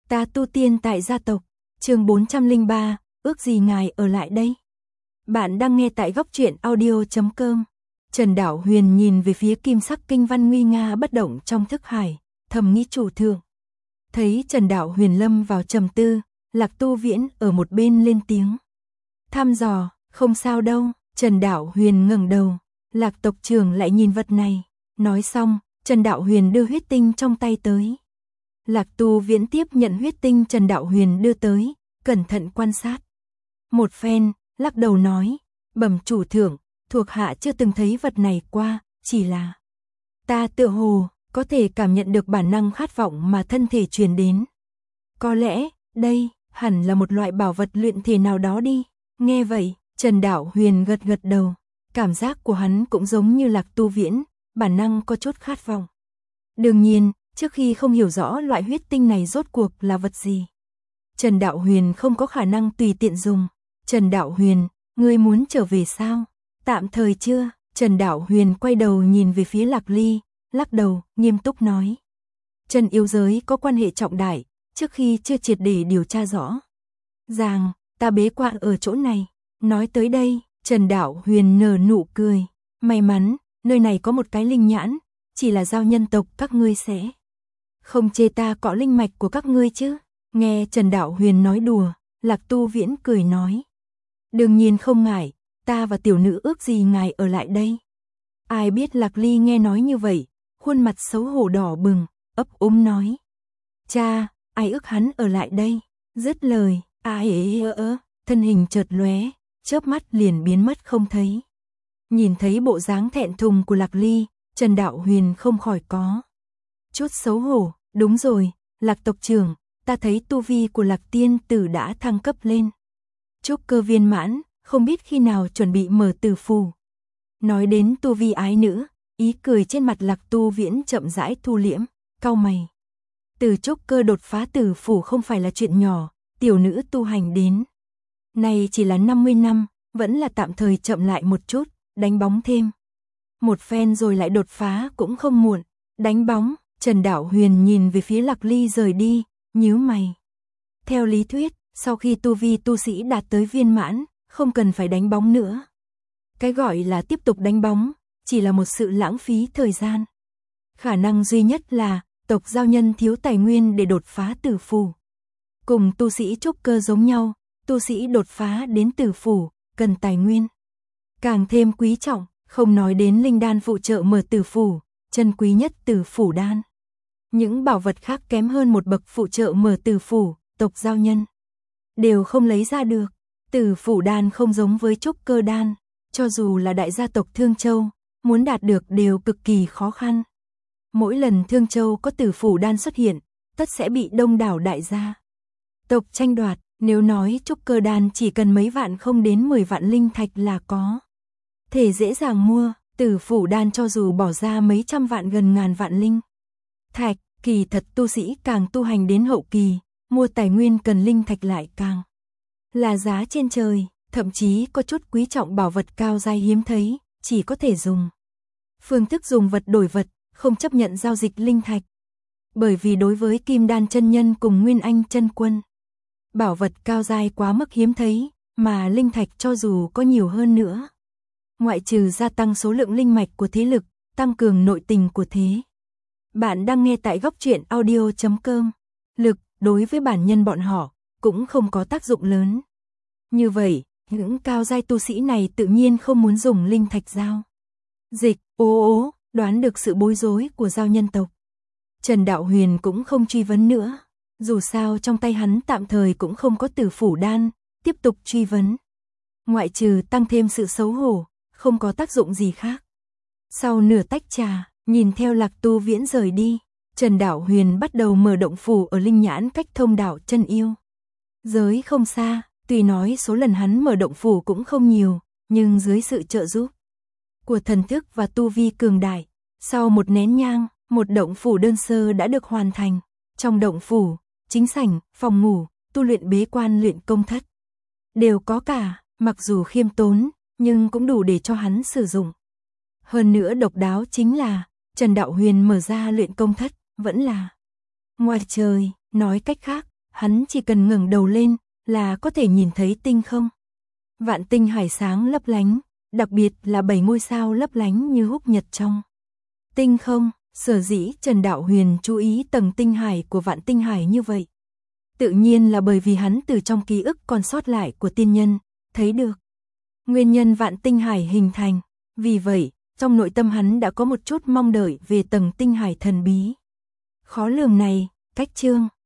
Ta tu tiên tại gia tộc, chương 403, ước gì ngài ở lại đây. Bạn đang nghe tại góc truyện audio.com. Trần Đảo Huyền nhìn về phía kim sắc kinh văn nguy nga bất động trong thức hải, thầm nghĩ chủ thượng. Thấy Trần Đảo Huyền lâm vào trầm tư, Lạc Tu Viễn ở một bên lên tiếng. Thăm dò, không sao đâu. Trần Đảo Huyền ngẩng đầu, Lạc tộc trưởng lại nhìn vật này. Nói xong, Trần Đảo Huyền đưa huyết tinh trong tay tới. Lạc Tu Viễn tiếp nhận huyết tinh Trần Đảo Huyền đưa tới, cẩn thận quan sát. Một phen, lắc đầu nói, bẩm chủ thượng, thuộc hạ chưa từng thấy vật này qua, chỉ là ta tựa hồ có thể cảm nhận được bản năng khát vọng mà thân thể truyền đến. Có lẽ, đây hẳn là một loại bảo vật luyện thể nào đó đi. Nghe vậy, Trần Đảo Huyền gật gật đầu, cảm giác của hắn cũng giống như Lạc Tu Viễn, bản năng có chút khát vọng. Đương nhiên, trước khi không hiểu rõ loại huyết tinh này rốt cuộc là vật gì, Trần Đảo Huyền không có khả năng tùy tiện dùng. Trần Đảo Huyền, ngươi muốn trở về sao? Tạm thời chưa. Trần Đảo Huyền quay đầu nhìn về phía Lạc Ly, lắc đầu, nghiêm túc nói. Trần yêu giới có quan hệ trọng đại, trước khi chưa triệt để điều tra rõ ràng, ta bế quan ở chỗ này. Nói tới đây, Trần Đảo Huyền nở nụ cười. May mắn, nơi này có một cái linh nhãn, chỉ là giao nhân tộc các ngươi sẽ không chê ta cọ linh mạch của các ngươi chứ. Nghe Trần Đảo Huyền nói đùa, Lạc Tu Viễn cười nói. Đương nhiên không ngại, ta và tiểu nữ ước gì ngài ở lại đây. Ai biết Lạc Ly nghe nói như vậy, khuôn mặt xấu hổ đỏ bừng, ấp úng nói. Cha, ai ước hắn ở lại đây? Dứt lời, thân hình chợt lóe, chớp mắt liền biến mất không thấy. Nhìn thấy bộ dáng thẹn thùng của Lạc Ly, Trần Đảo Huyền không khỏi có chút xấu hổ. Đúng rồi, Lạc tộc trưởng, ta thấy tu vi của Lạc tiên tử đã thăng cấp lên trúc cơ viên mãn, không biết khi nào chuẩn bị mở tử phù. Nói đến tu vi ái nữ, ý cười trên mặt Lạc Tu Viễn chậm rãi thu liễm, cau mày. Từ trúc cơ đột phá tử phù không phải là chuyện nhỏ, tiểu nữ tu hành đến này chỉ là 50 năm, vẫn là tạm thời chậm lại một chút, đánh bóng thêm một phen rồi lại đột phá cũng không muộn. Đánh bóng. Trần Đảo Huyền nhìn về phía Lạc Ly rời đi, nhíu mày. Theo lý thuyết, sau khi tu vi tu sĩ đạt tới viên mãn, không cần phải đánh bóng nữa. Cái gọi là tiếp tục đánh bóng, chỉ là một sự lãng phí thời gian. Khả năng duy nhất là, tộc giao nhân thiếu tài nguyên để đột phá tử phù. Cùng tu sĩ trúc cơ giống nhau, tu sĩ đột phá đến tử phù, cần tài nguyên càng thêm quý trọng, không nói đến linh đan phụ trợ mở tử phù, chân quý nhất tử phù đan. Những bảo vật khác kém hơn một bậc phụ trợ mở tử phù, tộc giao nhân đều không lấy ra được. Tử phù đan không giống với trúc cơ đan, cho dù là đại gia tộc Thương Châu, muốn đạt được đều cực kỳ khó khăn. Mỗi lần Thương Châu có tử phù đan xuất hiện, tất sẽ bị đông đảo đại gia tộc tranh đoạt. Nếu nói trúc cơ đan chỉ cần mấy vạn không đến 10 vạn linh thạch là có thể dễ dàng mua, tử phù đan cho dù bỏ ra mấy trăm vạn gần ngàn vạn linh thạch, kỳ thật tu sĩ càng tu hành đến hậu kỳ, mua tài nguyên cần linh thạch lại càng là giá trên trời, thậm chí có chút quý trọng bảo vật cao giai hiếm thấy, chỉ có thể dùng phương thức dùng vật đổi vật, không chấp nhận giao dịch linh thạch. Bởi vì đối với Kim Đan chân nhân cùng Nguyên Anh chân quân, bảo vật cao giai quá mức hiếm thấy, mà linh thạch cho dù có nhiều hơn nữa, ngoại trừ gia tăng số lượng linh mạch của thế lực, tăng cường nội tình của thế. Bạn đang nghe tại góc truyện audio.com. Lực, đối với bản nhân bọn họ, cũng không có tác dụng lớn. Như vậy, những cao giai tu sĩ này tự nhiên không muốn dùng linh thạch giao dịch. Đoán được sự bối rối của giao nhân tộc, Trần Đảo Huyền cũng không truy vấn nữa. Dù sao trong tay hắn tạm thời cũng không có tử phù đan, tiếp tục truy vấn, ngoại trừ tăng thêm sự xấu hổ, không có tác dụng gì khác. Sau nửa tách trà, nhìn theo Lạc Tu Viễn rời đi, Trần Đảo Huyền bắt đầu mở động phủ ở linh nhãn cách thông đạo chân yêu giới không xa. Tuy nói số lần hắn mở động phủ cũng không nhiều, nhưng dưới sự trợ giúp của thần thức và tu vi cường đại, sau một nén nhang, một động phủ đơn sơ đã được hoàn thành. Trong động phủ, chính sảnh, phòng ngủ, tu luyện bế quan luyện công thất đều có cả, mặc dù khiêm tốn, nhưng cũng đủ để cho hắn sử dụng. Hơn nữa độc đáo chính là, Trần Đảo Huyền mở ra luyện công thất, vẫn là ngoài trời. Nói cách khác, hắn chỉ cần ngẩng đầu lên là có thể nhìn thấy tinh không. Vạn tinh hải sáng lấp lánh, đặc biệt là 7 ngôi sao lấp lánh như húc nhật trong tinh không. Sở dĩ Trần Đạo Huyền chú ý tầng tinh hải của vạn tinh hải như vậy, tự nhiên là bởi vì hắn từ trong ký ức còn sót lại của tiên nhân, thấy được nguyên nhân vạn tinh hải hình thành. Vì vậy, trong nội tâm hắn đã có một chút mong đợi về tầng tinh hải thần bí khó lường này. Cách chương